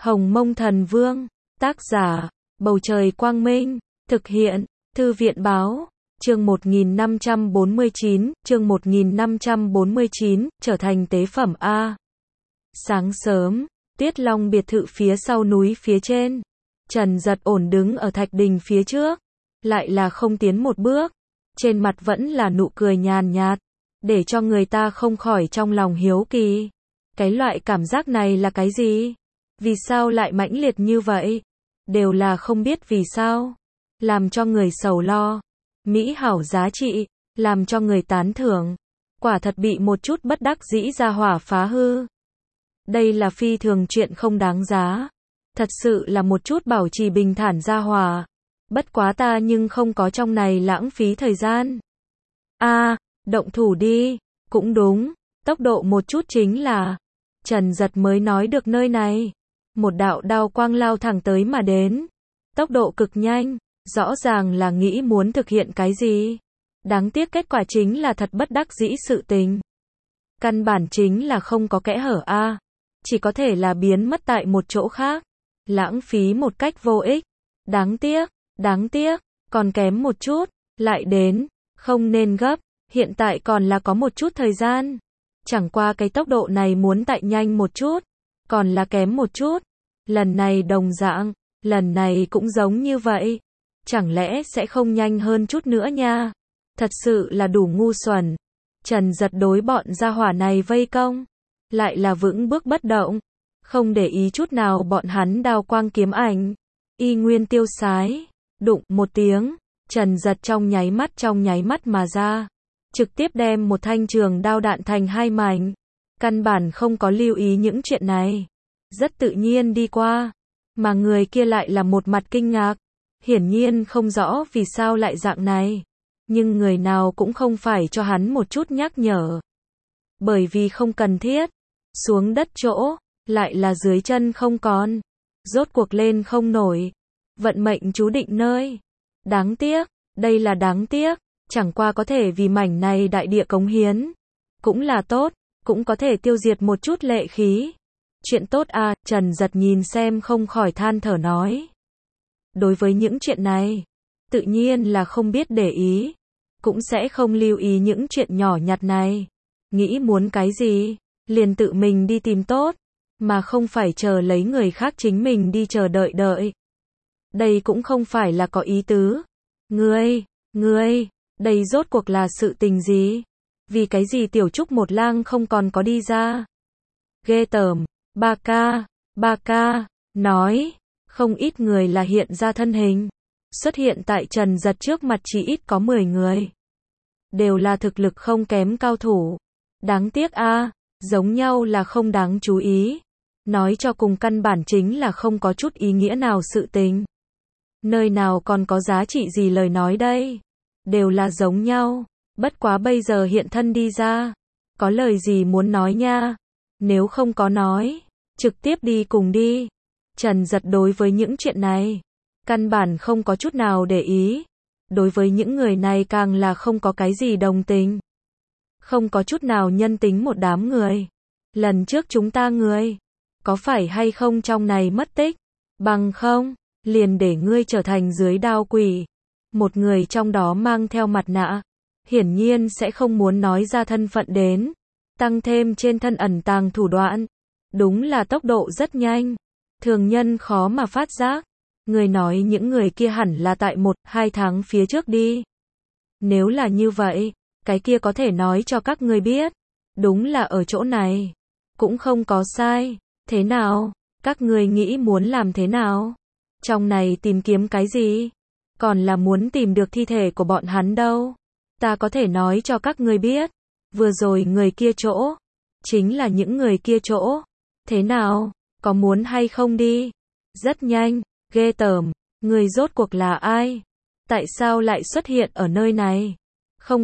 Hồng Mông Thần Vương, tác giả, Bầu Trời Quang Minh, thực hiện, Thư viện Báo, chương 1549, trở thành tế phẩm A. Sáng sớm, Tiết Long biệt thự phía sau núi phía trên, Trần Dật ổn đứng ở thạch đình phía trước, lại là không tiến một bước, trên mặt vẫn là nụ cười nhàn nhạt, để cho người ta không khỏi trong lòng hiếu kỳ. Cái loại cảm giác này là cái gì? Vì sao lại mãnh liệt như vậy? Đều là không biết vì sao. Làm cho người sầu lo. Mỹ hảo giá trị, làm cho người tán thưởng. Quả thật bị một chút bất đắc dĩ ra hỏa phá hư. Đây là phi thường chuyện không đáng giá. Thật sự là một chút bảo trì bình thản ra hỏa. Bất quá ta nhưng không có trong này lãng phí thời gian. Động thủ đi. Cũng đúng, tốc độ một chút chính là. Trần Dật mới nói được nơi này. Một đạo đao quang lao thẳng tới mà đến. Tốc độ cực nhanh, rõ ràng là nghĩ muốn thực hiện cái gì. Đáng tiếc kết quả chính là thật bất đắc dĩ sự tình. Căn bản chính là không có kẽ hở A. Chỉ có thể là biến mất tại một chỗ khác. Lãng phí một cách vô ích. Đáng tiếc, còn kém một chút, lại đến, không nên gấp, hiện tại còn là có một chút thời gian. Chẳng qua cái tốc độ này muốn tại nhanh một chút, còn là kém một chút. Lần này đồng dạng, lần này cũng giống như vậy. Chẳng lẽ sẽ không nhanh hơn chút nữa nha? Thật sự là đủ ngu xuẩn. Trần Dật đối bọn gia hỏa này vây công, lại là vững bước bất động, không để ý chút nào bọn hắn đao quang kiếm ảnh, y nguyên tiêu sái. Đụng một tiếng, Trần Dật trong nháy mắt mà ra, trực tiếp đem một thanh trường đao đạn thành hai mảnh. Căn bản không có lưu ý những chuyện này, rất tự nhiên đi qua, mà người kia lại là một mặt kinh ngạc, hiển nhiên không rõ vì sao lại dạng này, nhưng người nào cũng không phải cho hắn một chút nhắc nhở, bởi vì không cần thiết. Xuống đất chỗ, lại là dưới chân không còn, rốt cuộc lên không nổi, vận mệnh chú định nơi. Đáng tiếc, đây là đáng tiếc, chẳng qua có thể vì mảnh này đại địa cống hiến, cũng là tốt, cũng có thể tiêu diệt một chút lệ khí. Chuyện tốt à, Trần Dật nhìn xem không khỏi than thở nói. Đối với những chuyện này, tự nhiên là không biết để ý, cũng sẽ không lưu ý những chuyện nhỏ nhặt này. Nghĩ muốn cái gì, liền tự mình đi tìm tốt, mà không phải chờ lấy người khác chính mình đi chờ đợi. Đây cũng không phải là có ý tứ. Ngươi, đây rốt cuộc là sự tình gì? Vì cái gì Tiểu Trúc một lang không còn có đi ra? Ghê tởm, ba ca, nói, không ít người là hiện ra thân hình. Xuất hiện tại Trần Dật trước mặt chỉ ít có 10 người. Đều là thực lực không kém cao thủ. Đáng tiếc giống nhau là không đáng chú ý. Nói cho cùng căn bản chính là không có chút ý nghĩa nào sự tình. Nơi nào còn có giá trị gì lời nói đây? Đều là giống nhau. Bất quá bây giờ hiện thân đi ra. Có lời gì muốn nói nha? Nếu không có nói, trực tiếp đi cùng đi. Trần Dật đối với những chuyện này, căn bản không có chút nào để ý. Đối với những người này càng là không có cái gì đồng tình. Không có chút nào nhân tính một đám người. Lần trước chúng ta người, có phải hay không trong này mất tích? Bằng không, liền để ngươi trở thành dưới đao quỷ. Một người trong đó mang theo mặt nạ, hiển nhiên sẽ không muốn nói ra thân phận đến. Tăng thêm trên thân ẩn tàng thủ đoạn, đúng là tốc độ rất nhanh, thường nhân khó mà phát giác. Người nói những người kia hẳn là tại 1-2 tháng phía trước đi. Nếu là như vậy, cái kia có thể nói cho các ngươi biết, đúng là ở chỗ này, cũng không có sai. Thế nào, các ngươi nghĩ muốn làm thế nào? Trong này tìm kiếm cái gì? Còn là muốn tìm được thi thể của bọn hắn đâu? Ta có thể nói cho các ngươi biết, vừa rồi người kia chỗ, chính là những người kia chỗ. Thế nào, có muốn hay không đi? Rất nhanh, ghê tởm, người rốt cuộc là ai? Tại sao lại xuất hiện ở nơi này? Không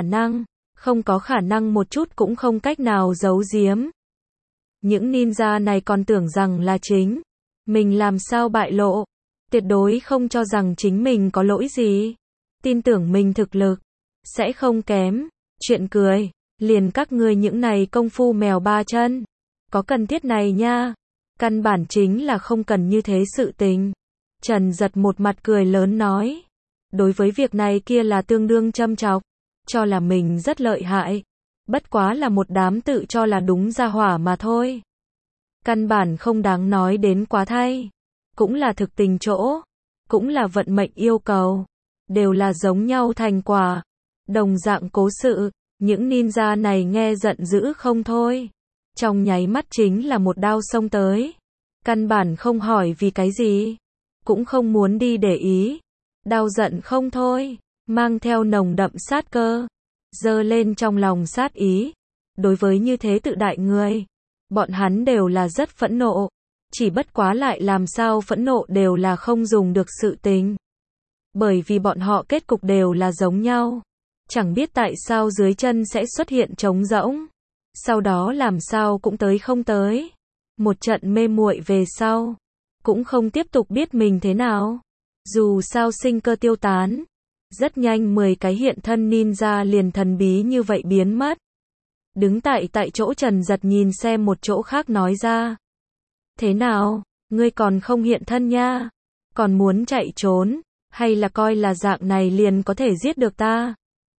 có khả năng một chút cũng không cách nào giấu giếm. Những ninja này còn tưởng rằng là chính mình làm sao bại lộ, tuyệt đối không cho rằng chính mình có lỗi gì, tin tưởng mình thực lực sẽ không kém. Chuyện cười, liền các ngươi những này công phu mèo ba chân, có cần thiết này nha. Căn bản chính là không cần như thế sự tình. Trần Giật một mặt cười lớn nói. Đối với việc này kia là tương đương châm chọc. Cho là mình rất lợi hại. Bất quá là một đám tự cho là đúng gia hỏa mà thôi. Căn bản không đáng nói đến quá thay. Cũng là thực tình chỗ. Cũng là vận mệnh yêu cầu. Đều là giống nhau thành quả. Đồng dạng cố sự. Những ninja này nghe giận dữ không thôi. Trong nháy mắt chính là một đao xông tới. Căn bản không hỏi vì cái gì. Cũng không muốn đi để ý. Đao giận không thôi. Mang theo nồng đậm sát cơ. Giơ lên trong lòng sát ý. Đối với như thế tự đại người. Bọn hắn đều là rất phẫn nộ. Chỉ bất quá lại làm sao phẫn nộ đều là không dùng được sự tình. Bởi vì bọn họ kết cục đều là giống nhau. Chẳng biết tại sao dưới chân sẽ xuất hiện trống rỗng. Sau đó làm sao cũng tới không tới. Một trận mê muội về sau. Cũng không tiếp tục biết mình thế nào. Dù sao sinh cơ tiêu tán. Rất nhanh 10 cái hiện thân ninja liền thần bí như vậy biến mất. Đứng tại chỗ Trần Giật nhìn xem một chỗ khác nói ra. Thế nào, ngươi còn không hiện thân nha? Còn muốn chạy trốn? Hay là coi là dạng này liền có thể giết được ta?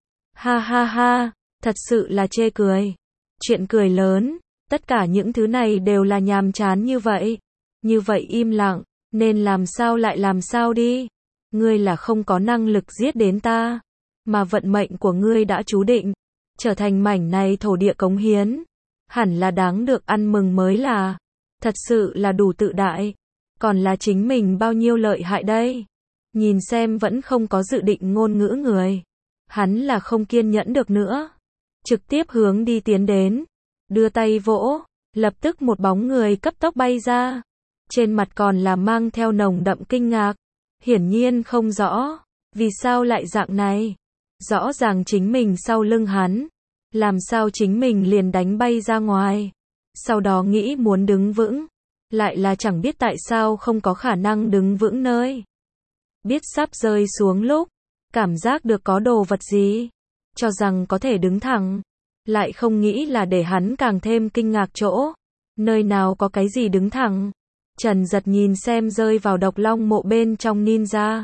Ha ha ha, thật sự là chê cười. Chuyện cười lớn, tất cả những thứ này đều là nhàm chán như vậy. Như vậy im lặng, nên làm sao lại làm sao đi. Ngươi là không có năng lực giết đến ta. Mà vận mệnh của ngươi đã chú định. Trở thành mảnh này thổ địa cống hiến. Hẳn là đáng được ăn mừng mới là. Thật sự là đủ tự đại. Còn là chính mình bao nhiêu lợi hại đây. Nhìn xem vẫn không có dự định ngôn ngữ người. Hắn là không kiên nhẫn được nữa. Trực tiếp hướng đi tiến đến. Đưa tay vỗ. Lập tức một bóng người cấp tốc bay ra. Trên mặt còn là mang theo nồng đậm kinh ngạc. Hiển nhiên không rõ. Vì sao lại dạng này? Rõ ràng chính mình sau lưng hắn. Làm sao chính mình liền đánh bay ra ngoài. Sau đó nghĩ muốn đứng vững. Lại là chẳng biết tại sao không có khả năng đứng vững nơi. Biết sắp rơi xuống lúc. Cảm giác được có đồ vật gì. Cho rằng có thể đứng thẳng. Lại không nghĩ là để hắn càng thêm kinh ngạc chỗ. Nơi nào có cái gì đứng thẳng. Trần Giật nhìn xem rơi vào độc long mộ bên trong ninja.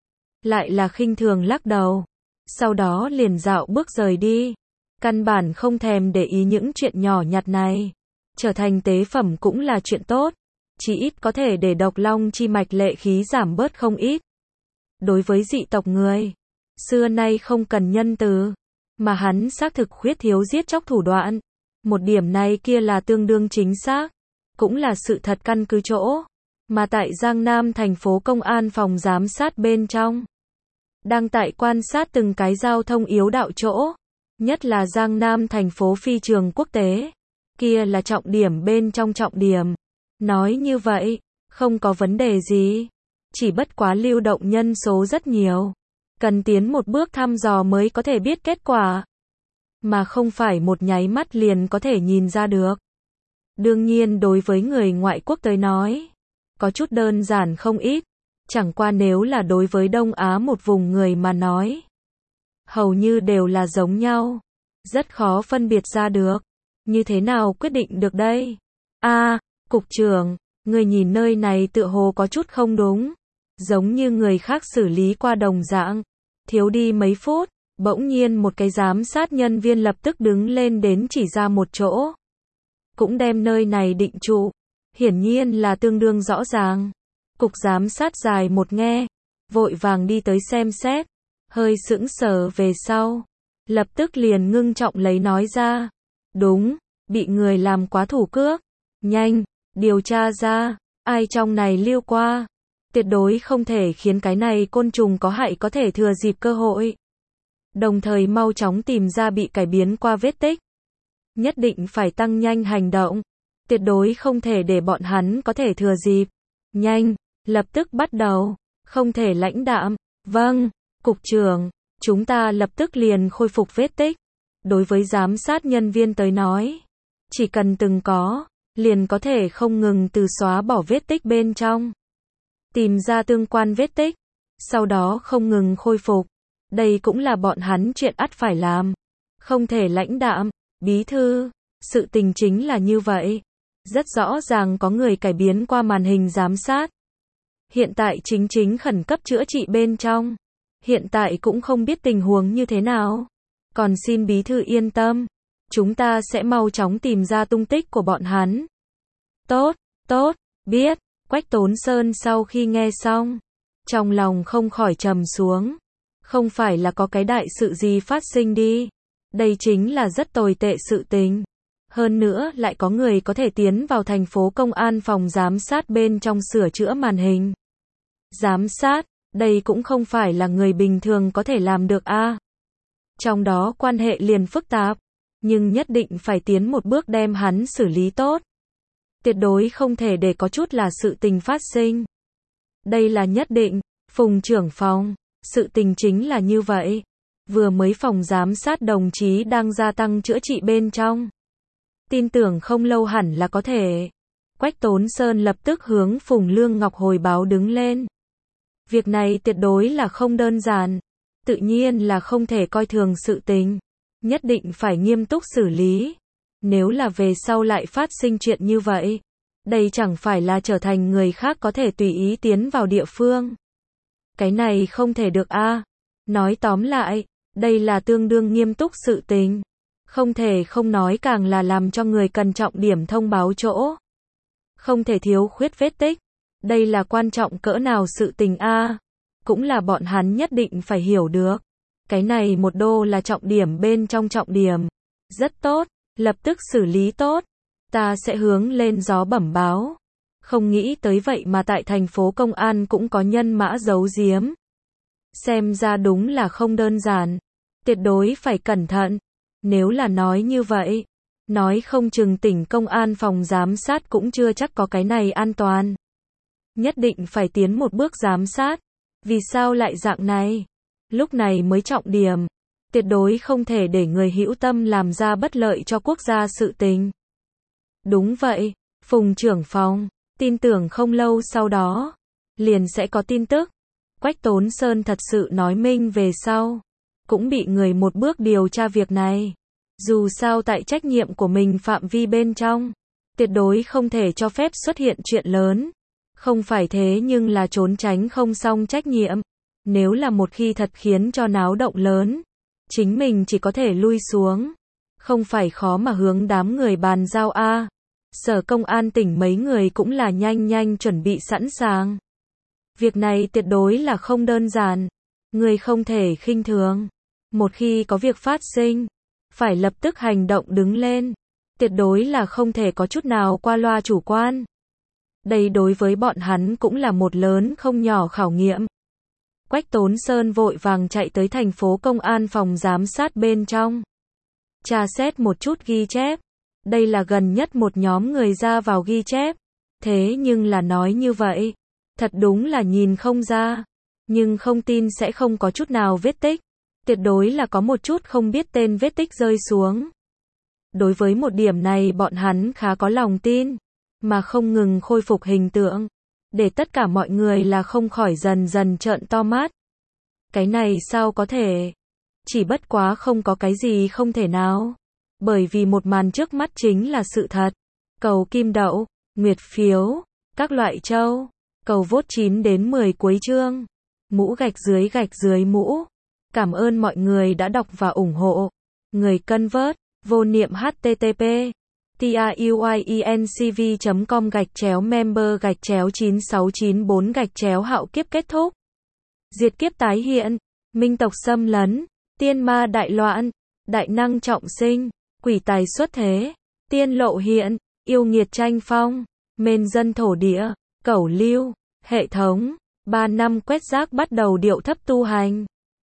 Lại là khinh thường lắc đầu. Sau đó liền dạo bước rời đi. Căn bản không thèm để ý những chuyện nhỏ nhặt này. Trở thành tế phẩm cũng là chuyện tốt. Chỉ ít có thể để độc long chi mạch lệ khí giảm bớt không ít. Đối với dị tộc người, xưa nay không cần nhân từ. Mà hắn xác thực khuyết thiếu giết chóc thủ đoạn. Một điểm này kia là tương đương chính xác. Cũng là sự thật căn cứ chỗ. Mà tại Giang Nam thành phố công an phòng giám sát bên trong. Đang tại quan sát từng cái giao thông yếu đạo chỗ. Nhất là Giang Nam thành phố phi trường quốc tế. Kia là trọng điểm bên trong trọng điểm. Nói như vậy, không có vấn đề gì. Chỉ bất quá lưu động nhân số rất nhiều. Cần tiến một bước thăm dò mới có thể biết kết quả. Mà không phải một nháy mắt liền có thể nhìn ra được. Đương nhiên đối với người ngoại quốc tới nói. Có chút đơn giản không ít. Chẳng qua nếu là đối với Đông Á một vùng người mà nói. Hầu như đều là giống nhau. Rất khó phân biệt ra được. Như thế nào quyết định được đây? Cục trưởng, người nhìn nơi này tựa hồ có chút không đúng. Giống như người khác xử lý qua đồng dạng. Thiếu đi mấy phút, bỗng nhiên một cái giám sát nhân viên lập tức đứng lên đến chỉ ra một chỗ. Cũng đem nơi này định trụ. Hiển nhiên là tương đương rõ ràng. Cục giám sát dài một nghe. Vội vàng đi tới xem xét. Hơi sững sờ về sau. Lập tức liền ngưng trọng lấy nói ra. Đúng, bị người làm quá thủ cước. Nhanh, điều tra ra. Ai trong này lưu qua. Tuyệt đối không thể khiến cái này côn trùng có hại có thể thừa dịp cơ hội. Đồng thời mau chóng tìm ra bị cải biến qua vết tích. Nhất định phải tăng nhanh hành động. Tuyệt đối không thể để bọn hắn có thể thừa dịp. Nhanh, lập tức bắt đầu. Không thể lãnh đạm. Vâng, cục trưởng, chúng ta lập tức liền khôi phục vết tích. Đối với giám sát nhân viên tới nói, chỉ cần từng có, liền có thể không ngừng từ xóa bỏ vết tích bên trong. Tìm ra tương quan vết tích, sau đó không ngừng khôi phục. Đây cũng là bọn hắn chuyện ắt phải làm. Không thể lãnh đạm, bí thư, sự tình chính là như vậy. Rất rõ ràng có người cải biến qua màn hình giám sát. Hiện tại chính khẩn cấp chữa trị bên trong. Hiện tại cũng không biết tình huống như thế nào. Còn xin bí thư yên tâm. Chúng ta sẽ mau chóng tìm ra tung tích của bọn hắn. Tốt, biết. Quách Tốn Sơn sau khi nghe xong, trong lòng không khỏi trầm xuống. Không phải là có cái đại sự gì phát sinh đi. Đây chính là rất tồi tệ sự tình. Hơn nữa lại có người có thể tiến vào thành phố công an phòng giám sát bên trong sửa chữa màn hình. Giám sát, đây cũng không phải là người bình thường có thể làm được a. Trong đó quan hệ liền phức tạp, nhưng nhất định phải tiến một bước đem hắn xử lý tốt. Tuyệt đối không thể để có chút là sự tình phát sinh. Đây là nhất định. Phùng trưởng phòng, sự tình chính là như vậy. Vừa mới phòng giám sát đồng chí đang gia tăng chữa trị bên trong. Tin tưởng không lâu hẳn là có thể. Quách Tốn Sơn lập tức hướng Phùng Lương Ngọc hồi báo đứng lên. Việc này tuyệt đối là không đơn giản. Tự nhiên là không thể coi thường sự tình. Nhất định phải nghiêm túc xử lý. Nếu là về sau lại phát sinh chuyện như vậy, đây chẳng phải là trở thành người khác có thể tùy ý tiến vào địa phương. Cái này không thể được a. Nói tóm lại, đây là tương đương nghiêm túc sự tình. Không thể không nói, càng là làm cho người cần trọng điểm thông báo chỗ. Không thể thiếu khuyết vết tích. Đây là quan trọng cỡ nào sự tình a. Cũng là bọn hắn nhất định phải hiểu được. Cái này một đô là trọng điểm bên trong trọng điểm. Rất tốt, lập tức xử lý tốt. Ta sẽ hướng lên gió bẩm báo. Không nghĩ tới vậy mà tại thành phố công an cũng có nhân mã giấu giếm. Xem ra đúng là không đơn giản. Tuyệt đối phải cẩn thận. Nếu là nói như vậy, nói không chừng tỉnh công an phòng giám sát cũng chưa chắc có cái này an toàn. Nhất định phải tiến một bước giám sát. Vì sao lại dạng này? Lúc này mới trọng điểm. Tuyệt đối không thể để người hữu tâm làm ra bất lợi cho quốc gia sự tình. Đúng vậy, Phùng trưởng phòng, tin tưởng không lâu sau đó, liền sẽ có tin tức. Quách Tốn Sơn thật sự nói minh về sau, cũng bị người một bước điều tra việc này. Dù sao tại trách nhiệm của mình phạm vi bên trong, tuyệt đối không thể cho phép xuất hiện chuyện lớn. Không phải thế nhưng là trốn tránh không xong trách nhiệm. Nếu là một khi thật khiến cho náo động lớn, chính mình chỉ có thể lui xuống. Không phải khó mà hướng đám người bàn giao a. Sở công an tỉnh mấy người cũng là nhanh chuẩn bị sẵn sàng. Việc này tuyệt đối là không đơn giản. Người không thể khinh thường. Một khi có việc phát sinh, phải lập tức hành động đứng lên. Tuyệt đối là không thể có chút nào qua loa chủ quan. Đây đối với bọn hắn cũng là một lớn không nhỏ khảo nghiệm. Quách Tốn Sơn vội vàng chạy tới thành phố công an phòng giám sát bên trong. Tra xét một chút ghi chép. Đây là gần nhất một nhóm người ra vào ghi chép. Thế nhưng là nói như vậy, thật đúng là nhìn không ra. Nhưng không tin sẽ không có chút nào vết tích. Tuyệt đối là có một chút không biết tên vết tích rơi xuống. Đối với một điểm này bọn hắn khá có lòng tin, mà không ngừng khôi phục hình tượng, để tất cả mọi người là không khỏi dần dần trợn to mắt. Cái này sao có thể? Chỉ bất quá không có cái gì không thể nào. Bởi vì một màn trước mắt chính là sự thật. Cầu kim đậu, nguyệt phiếu, các loại châu, cầu vote 9 đến 10 cuối chương. Mũ gạch dưới mũ. Cảm ơn mọi người đã đọc và ủng hộ. Người cân vớt, vô niệm http tiuyencv.com/member/9694 hạo kiếp kết thúc. Diệt kiếp tái hiện, minh tộc xâm lấn, tiên ma đại loạn, đại năng trọng sinh, quỷ tài xuất thế, tiên lộ hiện, yêu nghiệt tranh phong, mên dân thổ địa, cẩu lưu, hệ thống, 3 năm quét rác bắt đầu điệu thấp tu hành.